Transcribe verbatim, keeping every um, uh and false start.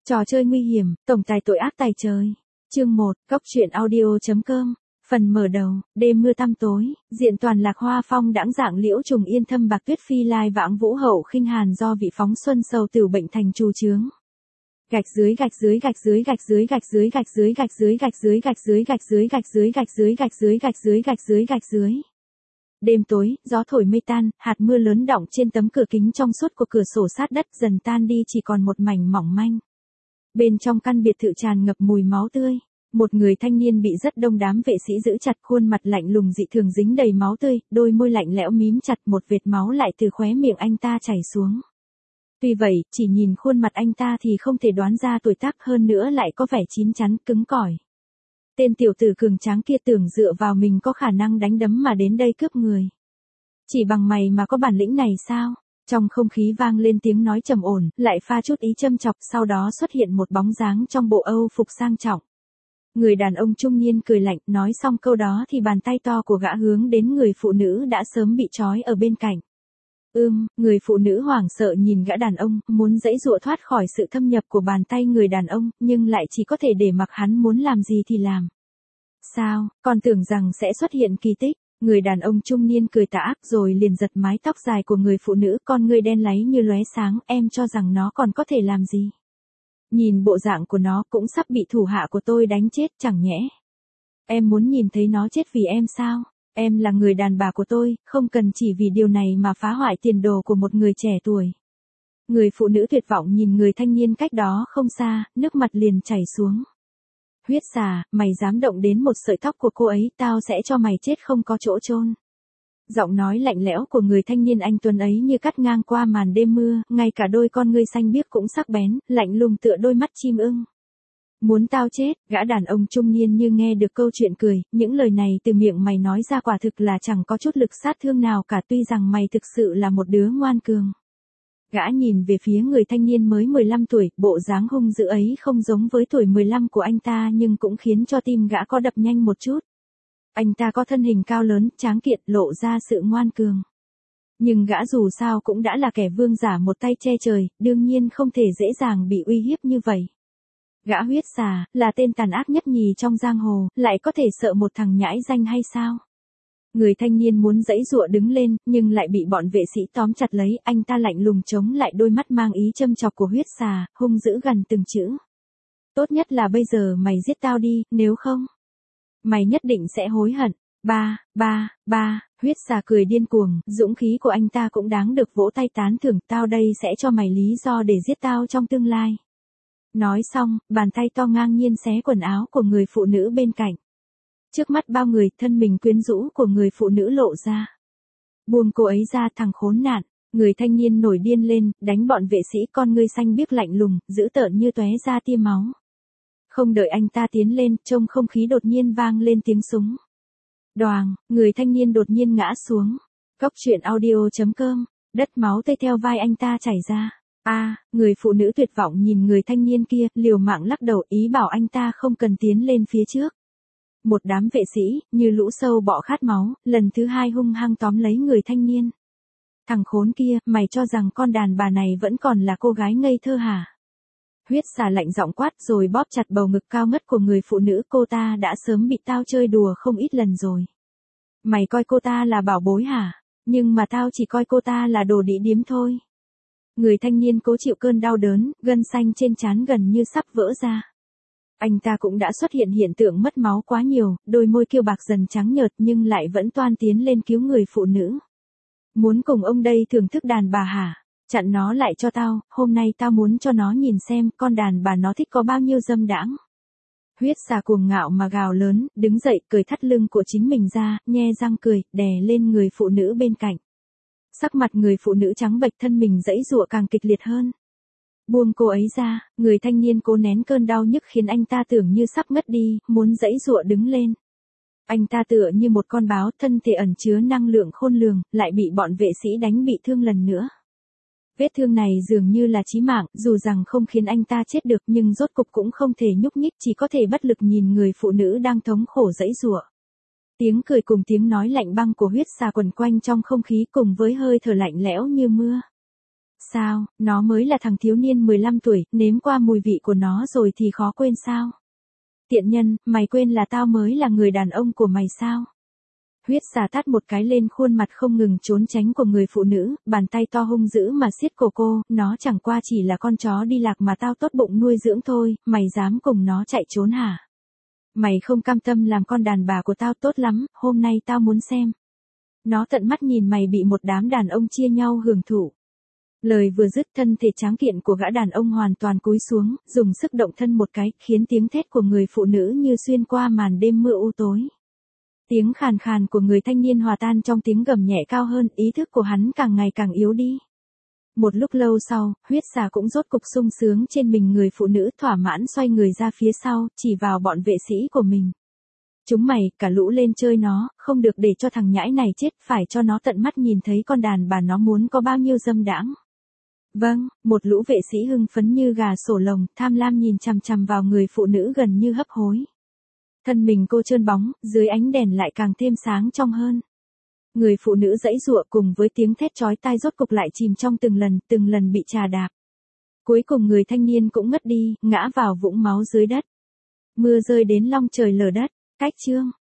Trò chơi nguy hiểm, tổng tài tội ác tài trời. Chương một, Cốc truyện audio.com. Phần mở đầu, đêm mưa tăm tối, diện toàn lạc hoa phong đãng dạng liễu trùng yên thâm bạc tuyết phi lai vãng vũ hậu khinh hàn do vị phóng xuân sầu tiểu bệnh thành trù chướng. Gạch dưới gạch dưới gạch dưới gạch dưới gạch dưới gạch dưới gạch dưới gạch dưới gạch dưới gạch dưới gạch dưới gạch dưới gạch dưới gạch dưới gạch dưới gạch dưới. Đêm tối, gió thổi mây tan, hạt mưa lớn đọng trên tấm cửa kính trong suốt của cửa sổ sát đất dần tan đi chỉ còn một mảnh mỏng manh. Bên trong căn biệt thự tràn ngập mùi máu tươi. Một người thanh niên bị rất đông đám vệ sĩ giữ chặt, khuôn mặt lạnh lùng dị thường dính đầy máu tươi, đôi môi lạnh lẽo mím chặt, một vệt máu lại từ khóe miệng anh ta chảy xuống. Tuy vậy, chỉ nhìn khuôn mặt anh ta thì không thể đoán ra tuổi tác, hơn nữa lại có vẻ chín chắn, cứng cỏi. Tên tiểu tử cường tráng kia tưởng dựa vào mình có khả năng đánh đấm mà đến đây cướp người. Chỉ bằng mày mà có bản lĩnh này sao? Trong không khí vang lên tiếng nói trầm ổn, lại pha chút ý châm chọc, sau đó xuất hiện một bóng dáng trong bộ Âu phục sang trọng. Người đàn ông trung niên cười lạnh, nói xong câu đó thì bàn tay to của gã hướng đến người phụ nữ đã sớm bị trói ở bên cạnh. Ưm, người phụ nữ hoảng sợ nhìn gã đàn ông, muốn giãy giụa thoát khỏi sự thâm nhập của bàn tay người đàn ông, nhưng lại chỉ có thể để mặc hắn muốn làm gì thì làm. Sao, còn tưởng rằng sẽ xuất hiện kỳ tích? Người đàn ông trung niên cười tà ác rồi liền giật mái tóc dài của người phụ nữ, con ngươi đen láy như lóe sáng, em cho rằng nó còn có thể làm gì? Nhìn bộ dạng của nó cũng sắp bị thủ hạ của tôi đánh chết chẳng nhẽ. Em muốn nhìn thấy nó chết vì em sao? Em là người đàn bà của tôi, không cần chỉ vì điều này mà phá hoại tiền đồ của một người trẻ tuổi. Người phụ nữ tuyệt vọng nhìn người thanh niên cách đó không xa, nước mặt liền chảy xuống. Huyết xà, mày dám động đến một sợi tóc của cô ấy, tao sẽ cho mày chết không có chỗ chôn. Giọng nói lạnh lẽo của người thanh niên anh tuấn ấy như cắt ngang qua màn đêm mưa, ngay cả đôi con ngươi xanh biếc cũng sắc bén, lạnh lùng tựa đôi mắt chim ưng. Muốn tao chết? Gã đàn ông trung niên như nghe được câu chuyện cười, những lời này từ miệng mày nói ra quả thực là chẳng có chút lực sát thương nào cả, tuy rằng mày thực sự là một đứa ngoan cường. Gã nhìn về phía người thanh niên mới mười lăm tuổi, bộ dáng hung dữ ấy không giống với tuổi mười lăm của anh ta nhưng cũng khiến cho tim gã có đập nhanh một chút. Anh ta có thân hình cao lớn, tráng kiện, lộ ra sự ngoan cường. Nhưng gã dù sao cũng đã là kẻ vương giả một tay che trời, đương nhiên không thể dễ dàng bị uy hiếp như vậy. Gã huyết xà, là tên tàn ác nhất nhì trong giang hồ, lại có thể sợ một thằng nhãi danh hay sao? Người thanh niên muốn giãy giụa đứng lên, nhưng lại bị bọn vệ sĩ tóm chặt lấy, anh ta lạnh lùng chống lại đôi mắt mang ý châm chọc của huyết xà, hung dữ gần từng chữ. Tốt nhất là bây giờ mày giết tao đi, nếu không, mày nhất định sẽ hối hận. Ba, ba, ba, huyết xà cười điên cuồng, dũng khí của anh ta cũng đáng được vỗ tay tán thưởng, tao đây sẽ cho mày lý do để giết tao trong tương lai. Nói xong, bàn tay to ngang nhiên xé quần áo của người phụ nữ bên cạnh. Trước mắt bao người, thân mình quyến rũ của người phụ nữ lộ ra. Buông cô ấy ra, thằng khốn nạn. Người thanh niên nổi điên lên, đánh bọn vệ sĩ, con ngươi xanh biếc lạnh lùng, dữ tợn như tóe ra tia máu. Không đợi anh ta tiến lên, trong không khí đột nhiên vang lên tiếng súng. Đoàng, người thanh niên đột nhiên ngã xuống. Cốc truyện audio.com, đất máu tươi theo vai anh ta chảy ra. A, à, người phụ nữ tuyệt vọng nhìn người thanh niên kia, liều mạng lắc đầu ý bảo anh ta không cần tiến lên phía trước. Một đám vệ sĩ, như lũ sâu bọ khát máu, lần thứ hai hung hăng tóm lấy người thanh niên. Thằng khốn kia, mày cho rằng con đàn bà này vẫn còn là cô gái ngây thơ hả? Huyết xà lạnh giọng quát rồi bóp chặt bầu ngực cao ngất của người phụ nữ, cô ta đã sớm bị tao chơi đùa không ít lần rồi. Mày coi cô ta là bảo bối hả? Nhưng mà tao chỉ coi cô ta là đồ đĩ điếm thôi. Người thanh niên cố chịu cơn đau đớn, gân xanh trên trán gần như sắp vỡ ra. Anh ta cũng đã xuất hiện hiện tượng mất máu quá nhiều, đôi môi kiêu bạc dần trắng nhợt nhưng lại vẫn toan tiến lên cứu người phụ nữ. Muốn cùng ông đây thưởng thức đàn bà hả? Chặn nó lại cho tao, hôm nay tao muốn cho nó nhìn xem con đàn bà nó thích có bao nhiêu dâm đãng. Huyết xà cuồng ngạo mà gào lớn, đứng dậy cởi thắt lưng của chính mình ra, nhe răng cười, đè lên người phụ nữ bên cạnh. Sắc mặt người phụ nữ trắng bệch, thân mình giãy giụa càng kịch liệt hơn. Buông cô ấy ra, người thanh niên cố nén cơn đau nhức khiến anh ta tưởng như sắp ngất đi, muốn giãy giụa đứng lên. Anh ta tựa như một con báo, thân thể ẩn chứa năng lượng khôn lường, lại bị bọn vệ sĩ đánh bị thương lần nữa. Vết thương này dường như là chí mạng, dù rằng không khiến anh ta chết được nhưng rốt cục cũng không thể nhúc nhích, chỉ có thể bất lực nhìn người phụ nữ đang thống khổ giãy giụa. Tiếng cười cùng tiếng nói lạnh băng của huyết xà quẩn quanh trong không khí cùng với hơi thở lạnh lẽo như mưa. Sao, nó mới là thằng thiếu niên mười lăm tuổi, nếm qua mùi vị của nó rồi thì khó quên sao? Tiện nhân, mày quên là tao mới là người đàn ông của mày sao? Huyết xà tát một cái lên khuôn mặt không ngừng trốn tránh của người phụ nữ, bàn tay to hung dữ mà siết cổ cô, nó chẳng qua chỉ là con chó đi lạc mà tao tốt bụng nuôi dưỡng thôi, mày dám cùng nó chạy trốn hả? Mày không cam tâm làm con đàn bà của tao tốt lắm, hôm nay tao muốn xem. Nó tận mắt nhìn mày bị một đám đàn ông chia nhau hưởng thụ. Lời vừa dứt, thân thể tráng kiện của gã đàn ông hoàn toàn cúi xuống, dùng sức động thân một cái, khiến tiếng thét của người phụ nữ như xuyên qua màn đêm mưa u tối. Tiếng khàn khàn của người thanh niên hòa tan trong tiếng gầm nhẹ cao hơn, ý thức của hắn càng ngày càng yếu đi. Một lúc lâu sau, huyết xà cũng rốt cục sung sướng trên mình người phụ nữ, thỏa mãn xoay người ra phía sau, chỉ vào bọn vệ sĩ của mình. Chúng mày, cả lũ lên chơi nó, không được để cho thằng nhãi này chết, phải cho nó tận mắt nhìn thấy con đàn bà nó muốn có bao nhiêu dâm đãng. Vâng, một lũ vệ sĩ hưng phấn như gà sổ lồng, tham lam nhìn chằm chằm vào người phụ nữ gần như hấp hối. Thân mình cô trơn bóng, dưới ánh đèn lại càng thêm sáng trong hơn. Người phụ nữ giãy giụa cùng với tiếng thét chói tai rốt cục lại chìm trong từng lần, từng lần bị trà đạp. Cuối cùng người thanh niên cũng ngất đi, ngã vào vũng máu dưới đất. Mưa rơi đến long trời lở đất, cách chương.